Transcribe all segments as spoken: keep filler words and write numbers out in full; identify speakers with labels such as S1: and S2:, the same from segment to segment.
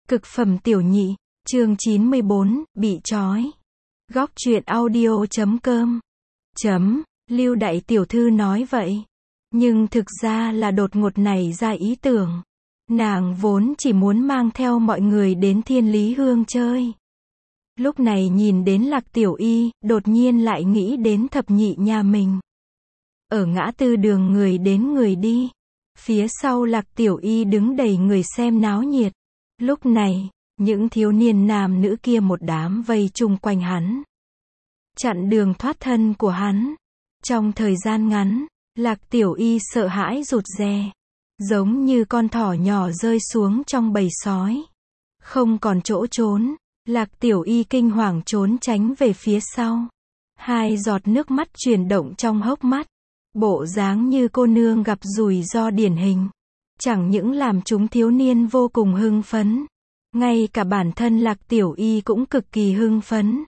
S1: Cực phẩm tiểu nhị, chương chín mươi bốn, bị trói. Góc truyện audio chấm com. Chấm, Lưu đại tiểu thư nói vậy. Nhưng thực ra là đột ngột nảy ra ý tưởng. Nàng vốn chỉ muốn mang theo mọi người đến Thiên Lý Hương chơi. Lúc này nhìn đến Lạc Tiểu Y, đột nhiên lại nghĩ đến thập nhị nhà mình. Ở ngã tư đường người đến người đi. Phía sau Lạc Tiểu Y đứng đầy người xem náo nhiệt. Lúc này, những thiếu niên nam nữ kia một đám vây chung quanh hắn. Chặn đường thoát thân của hắn. Trong thời gian ngắn, Lạc Tiểu Y sợ hãi rụt rè. Giống như con thỏ nhỏ rơi xuống trong bầy sói. Không còn chỗ trốn, Lạc Tiểu Y kinh hoàng trốn tránh về phía sau. Hai giọt nước mắt chuyển động trong hốc mắt. Bộ dáng như cô nương gặp rủi ro điển hình. Chẳng những làm chúng thiếu niên vô cùng hưng phấn. Ngay cả bản thân Lạc Tiểu Y cũng cực kỳ hưng phấn.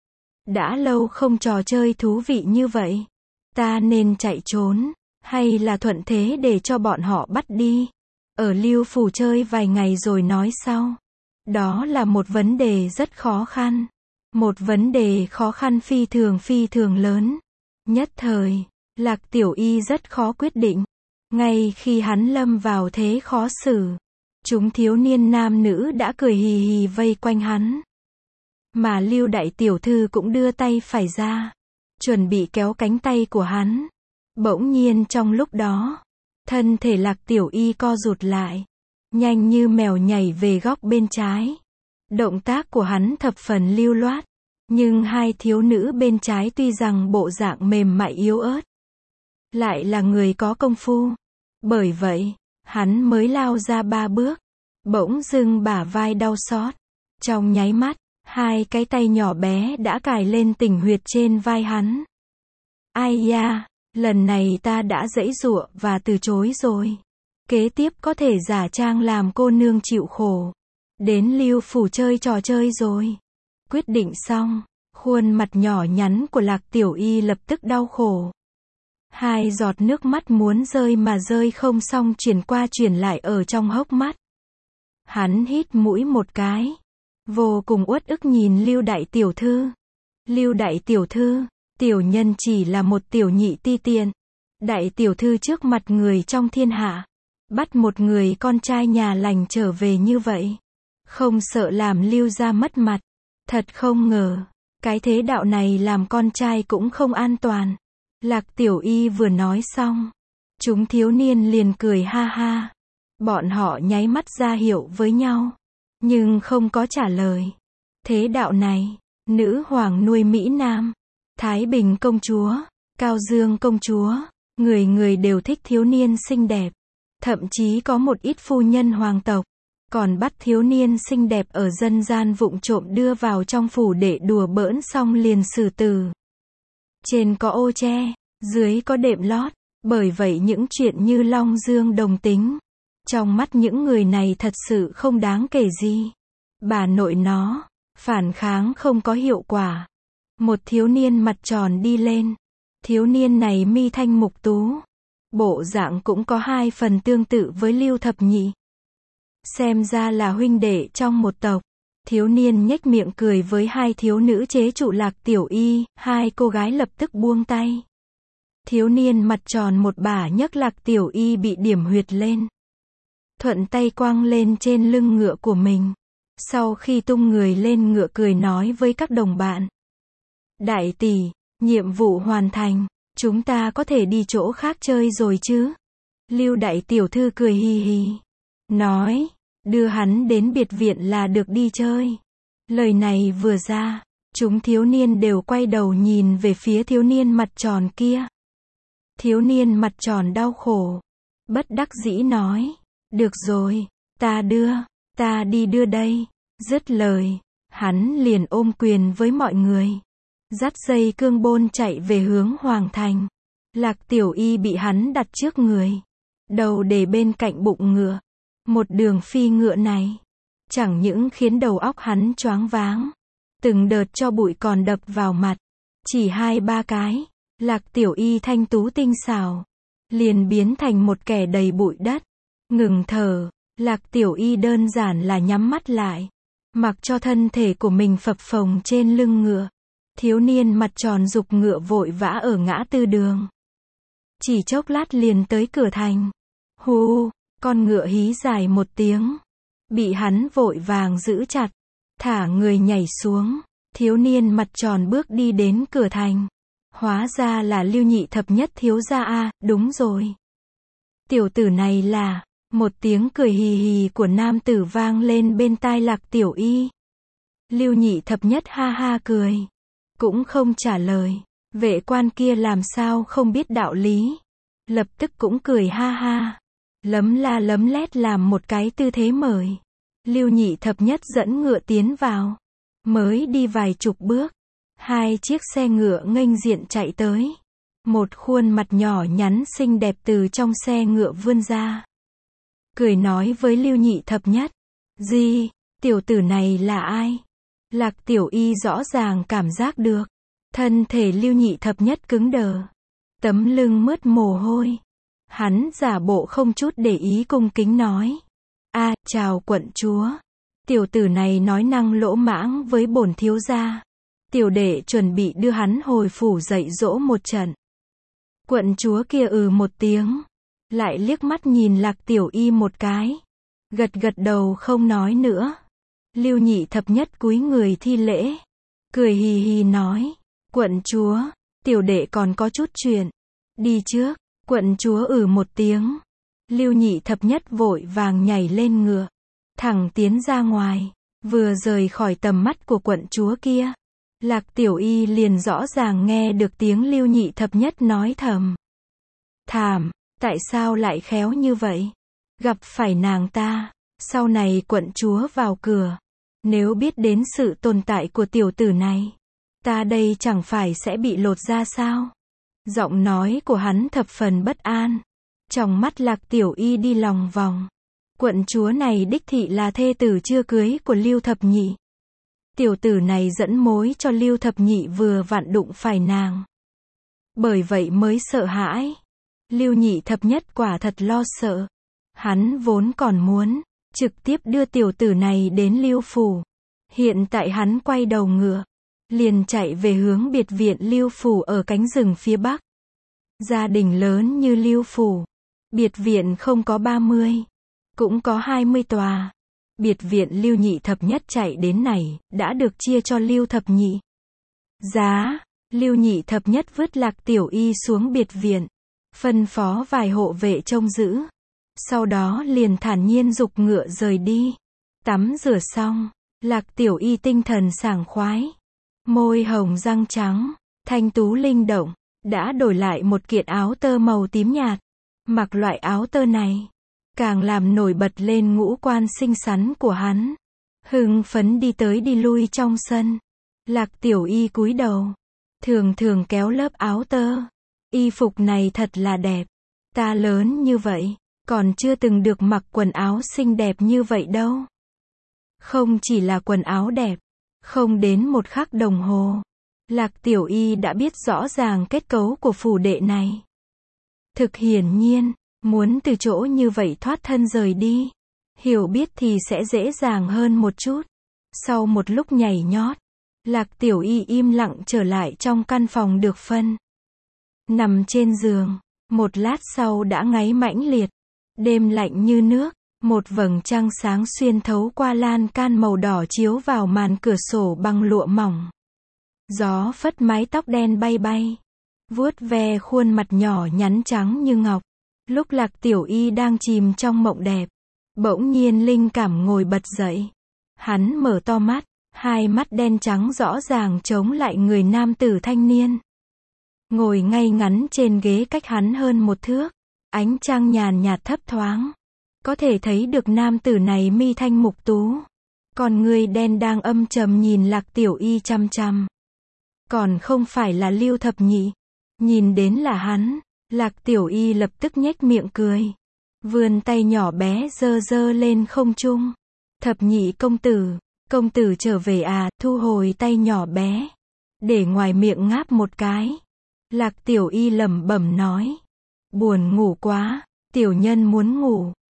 S1: Đã lâu không trò chơi thú vị như vậy. Ta nên chạy trốn, hay là thuận thế để cho bọn họ bắt đi? Ở Lưu Phủ chơi vài ngày rồi nói sau. Đó là một vấn đề rất khó khăn. Một vấn đề khó khăn phi thường phi thường lớn. Nhất thời, Lạc Tiểu Y rất khó quyết định. Ngay khi hắn lâm vào thế khó xử, chúng thiếu niên nam nữ đã cười hì hì vây quanh hắn. Mà Lưu đại tiểu thư cũng đưa tay phải ra, chuẩn bị kéo cánh tay của hắn. Bỗng nhiên trong lúc đó, thân thể Lạc Tiểu Y co rụt lại, nhanh như mèo nhảy về góc bên trái. Động tác của hắn thập phần lưu loát, nhưng hai thiếu nữ bên trái tuy rằng bộ dạng mềm mại yếu ớt, lại là người có công phu. Bởi vậy, hắn mới lao ra ba bước, bỗng dưng bả vai đau xót. Trong nháy mắt, hai cái tay nhỏ bé đã cài lên tình huyệt trên vai hắn. Ai da, lần này ta đã giãy giụa và từ chối rồi. Kế tiếp có thể giả trang làm cô nương chịu khổ. Đến Lưu Phủ chơi trò chơi rồi. Quyết định xong, khuôn mặt nhỏ nhắn của Lạc Tiểu Y lập tức đau khổ. Hai giọt nước mắt muốn rơi mà rơi không xong chuyển qua chuyển lại ở trong hốc mắt. Hắn hít mũi một cái. Vô cùng uất ức nhìn Lưu đại tiểu thư. Lưu đại tiểu thư, tiểu nhân chỉ là một tiểu nhị ti tiện. Đại tiểu thư trước mặt người trong thiên hạ. Bắt một người con trai nhà lành trở về như vậy. Không sợ làm Lưu gia mất mặt. Thật không ngờ, cái thế đạo này làm con trai cũng không an toàn. Lạc Tiểu Y vừa nói xong, chúng thiếu niên liền cười ha ha. Bọn họ nháy mắt ra hiệu với nhau, nhưng không có trả lời. Thế đạo này, nữ hoàng nuôi Mỹ Nam, Thái Bình công chúa, Cao Dương công chúa, người người đều thích thiếu niên xinh đẹp. Thậm chí có một ít phu nhân hoàng tộc, còn bắt thiếu niên xinh đẹp ở dân gian vụng trộm đưa vào trong phủ để đùa bỡn xong liền xử tử. Trên có ô che, dưới có đệm lót. Bởi vậy những chuyện như Long Dương đồng tính, trong mắt những người này thật sự không đáng kể gì. Bà nội nó, phản kháng không có hiệu quả. Một thiếu niên mặt tròn đi lên. Thiếu niên này mi thanh mục tú. Bộ dạng cũng có hai phần tương tự với Lưu thập nhị. Xem ra là huynh đệ trong một tộc. Thiếu niên nhếch miệng cười với hai thiếu nữ chế trụ Lạc Tiểu Y, hai cô gái lập tức buông tay. Thiếu niên mặt tròn một bả nhấc Lạc Tiểu Y bị điểm huyệt lên. Thuận tay quăng lên trên lưng ngựa của mình. Sau khi tung người lên ngựa cười nói với các đồng bạn. Đại tỷ, nhiệm vụ hoàn thành, chúng ta có thể đi chỗ khác chơi rồi chứ? Lưu đại tiểu thư cười hì hì. Nói, đưa hắn đến biệt viện là được đi chơi. Lời này vừa ra, chúng thiếu niên đều quay đầu nhìn về phía thiếu niên mặt tròn kia. Thiếu niên mặt tròn đau khổ, bất đắc dĩ nói, được rồi, ta đưa, ta đi đưa đây. Dứt lời, hắn liền ôm quyền với mọi người, dắt dây cương bôn chạy về hướng Hoàng Thành. Lạc Tiểu Y bị hắn đặt trước người, đầu để bên cạnh bụng ngựa. Một đường phi ngựa này, chẳng những khiến đầu óc hắn choáng váng, từng đợt cho bụi còn đập vào mặt. Chỉ hai ba cái, Lạc Tiểu Y thanh tú tinh xảo, liền biến thành một kẻ đầy bụi đất. Ngừng thở, Lạc Tiểu Y đơn giản là nhắm mắt lại, mặc cho thân thể của mình phập phồng trên lưng ngựa. Thiếu niên mặt tròn giục ngựa vội vã ở ngã tư đường. Chỉ chốc lát liền tới cửa thành. Hù, con ngựa hí dài một tiếng. Bị hắn vội vàng giữ chặt. Thả người nhảy xuống. Thiếu niên mặt tròn bước đi đến cửa thành. Hóa ra là Lưu Nhị Thập Nhất thiếu gia a, đúng rồi. Tiểu tử này là, một tiếng cười hì hì của nam tử vang lên bên tai Lạc Tiểu Y. Lưu Nhị Thập Nhất ha ha cười. Cũng không trả lời. Vệ quan kia làm sao không biết đạo lý. Lập tức cũng cười ha ha. Lấm la lấm lét làm một cái tư thế mời. Lưu Nhị Thập Nhất dẫn ngựa tiến vào. Mới đi vài chục bước. Hai chiếc xe ngựa nghênh diện chạy tới. Một khuôn mặt nhỏ nhắn xinh đẹp từ trong xe ngựa vươn ra. Cười nói với Lưu Nhị Thập Nhất. Gì, tiểu tử này là ai? Lạc Tiểu Y rõ ràng cảm giác được. Thân thể Lưu Nhị Thập Nhất cứng đờ. Tấm lưng mướt mồ hôi. Hắn giả bộ không chút để ý cung kính nói. A, chào quận chúa. Tiểu tử này nói năng lỗ mãng với bổn thiếu gia. Tiểu đệ chuẩn bị đưa hắn hồi phủ dạy dỗ một trận. Quận chúa kia ừ một tiếng. Lại liếc mắt nhìn Lạc Tiểu Y một cái. Gật gật đầu không nói nữa. Lưu Nhị Thập Nhất cúi người thi lễ. Cười hì hì nói. Quận chúa, tiểu đệ còn có chút chuyện. Đi trước, quận chúa ừ một tiếng. Lưu Nhị Thập Nhất vội vàng nhảy lên ngựa. Thẳng tiến ra ngoài. Vừa rời khỏi tầm mắt của quận chúa kia. Lạc Tiểu Y liền rõ ràng nghe được tiếng Lưu Nhị Thập Nhất nói thầm. Thảm, tại sao lại khéo như vậy? Gặp phải nàng ta. Sau này quận chúa vào cửa. Nếu biết đến sự tồn tại của tiểu tử này. Ta đây chẳng phải sẽ bị lột ra sao? Giọng nói của hắn thập phần bất an. Trong mắt Lạc Tiểu Y đi lòng vòng. Quận chúa này đích thị là thê tử chưa cưới của Lưu Thập Nhị. Tiểu tử này dẫn mối cho Lưu Thập Nhị vừa vặn đụng phải nàng. Bởi vậy mới sợ hãi. Lưu Nhị Thập Nhất quả thật lo sợ. Hắn vốn còn muốn trực tiếp đưa tiểu tử này đến Lưu phủ. Hiện tại hắn quay đầu ngựa, liền chạy về hướng biệt viện Lưu phủ ở cánh rừng phía bắc. Gia đình lớn như Lưu phủ, biệt viện không có ba mươi, cũng có hai mươi tòa. Biệt viện Lưu Nhị Thập Nhất chạy đến này, đã được chia cho Lưu Thập Nhị. Giá, Lưu Nhị Thập Nhất vứt Lạc Tiểu Y xuống biệt viện, phân phó vài hộ vệ trông giữ. Sau đó liền thản nhiên giục ngựa rời đi. Tắm rửa xong, Lạc Tiểu Y tinh thần sảng khoái. Môi hồng răng trắng, thanh tú linh động, đã đổi lại một kiện áo tơ màu tím nhạt. Mặc loại áo tơ này, càng làm nổi bật lên ngũ quan xinh xắn của hắn. Hưng phấn đi tới đi lui trong sân. Lạc Tiểu Y cúi đầu, thường thường kéo lớp áo tơ. Y phục này thật là đẹp. Ta lớn như vậy, còn chưa từng được mặc quần áo xinh đẹp như vậy đâu. Không chỉ là quần áo đẹp, không đến một khắc đồng hồ, Lạc Tiểu Y đã biết rõ ràng kết cấu của phủ đệ này. Thực hiển nhiên, muốn từ chỗ như vậy thoát thân rời đi, hiểu biết thì sẽ dễ dàng hơn một chút. Sau một lúc nhảy nhót, Lạc Tiểu Y im lặng trở lại trong căn phòng được phân. Nằm trên giường, một lát sau đã ngáy mãnh liệt. Đêm lạnh như nước, một vầng trăng sáng xuyên thấu qua lan can màu đỏ chiếu vào màn cửa sổ bằng lụa mỏng. Gió phất mái tóc đen bay bay, vuốt ve khuôn mặt nhỏ nhắn trắng như ngọc. Lúc Lạc Tiểu Y đang chìm trong mộng đẹp, bỗng nhiên linh cảm ngồi bật dậy. Hắn mở to mắt, hai mắt đen trắng rõ ràng chống lại người nam tử thanh niên. Ngồi ngay ngắn trên ghế cách hắn hơn một thước. Ánh trăng nhàn nhạt thấp thoáng. Có thể thấy được nam tử này mi thanh mục tú. Còn người đen đang âm trầm nhìn Lạc Tiểu Y chăm chăm. Còn không phải là Lưu Thập Nhị. Nhìn đến là hắn, Lạc Tiểu Y lập tức nhếch miệng cười. Vươn tay nhỏ bé giơ giơ lên không trung. Thập Nhị công tử, công tử trở về à, thu hồi tay nhỏ bé. Để ngoài miệng ngáp một cái. Lạc Tiểu Y lẩm bẩm nói. Buồn ngủ quá, tiểu nhân muốn ngủ.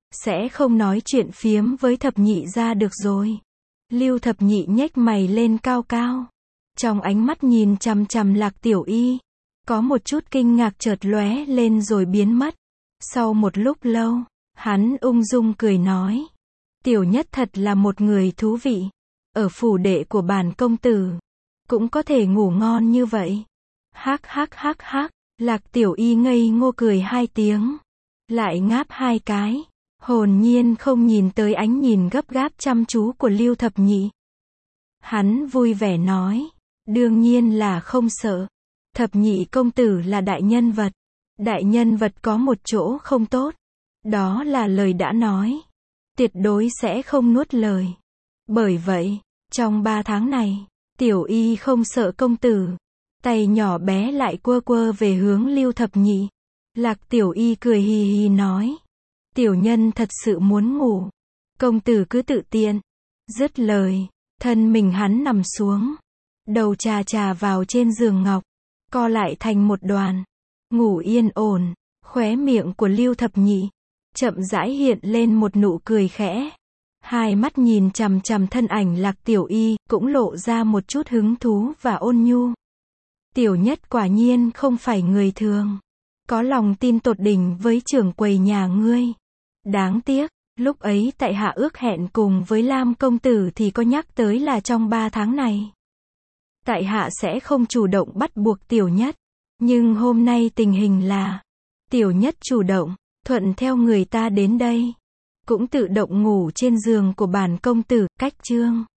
S1: sẽ không nói chuyện phiếm với thập nhị ra được rồi. Lưu thập nhị nhếch mày lên cao cao. Trong ánh mắt nhìn chằm chằm Lạc Tiểu Y, có một chút kinh ngạc chợt lóe lên rồi biến mất. Sau một lúc lâu, hắn ung dung cười nói. Tiểu Nhất thật là một người thú vị. Ở phủ đệ của bản công tử, cũng có thể ngủ ngon như vậy. Hắc hắc hắc hắc, Lạc Tiểu Y ngây ngô cười hai tiếng. Lại ngáp hai cái. Hồn nhiên không nhìn tới ánh nhìn gấp gáp chăm chú của Lưu thập nhị. Hắn vui vẻ nói. Đương nhiên là không sợ. Thập nhị công tử là đại nhân vật. Đại nhân vật có một chỗ không tốt. Đó là lời đã nói. Tuyệt đối sẽ không nuốt lời. Bởi vậy, trong ba tháng này, Tiểu Y không sợ công tử. Tay nhỏ bé lại quơ quơ về hướng Lưu thập nhị. Lạc Tiểu Y cười hì hì nói. Tiểu nhân thật sự muốn ngủ. Công tử cứ tự tiện. Dứt lời, thân mình hắn nằm xuống. Đầu chà chà vào trên giường ngọc. Co lại thành một đoàn. Ngủ yên ổn. Khóe miệng của Lưu thập nhị chậm rãi hiện lên một nụ cười khẽ. Hai mắt nhìn chằm chằm thân ảnh Lạc Tiểu Y, cũng lộ ra một chút hứng thú và ôn nhu. Tiểu Nhất quả nhiên không phải người thường. Có lòng tin tột đỉnh với trưởng quầy nhà ngươi. Đáng tiếc, lúc ấy tại hạ ước hẹn cùng với Lam công tử thì có nhắc tới là trong ba tháng này. Tại hạ sẽ không chủ động bắt buộc Tiểu Nhất. Nhưng hôm nay tình hình là, Tiểu Nhất chủ động, thuận theo người ta đến đây. Cũng tự động ngủ trên giường của bản công tử, cách chương.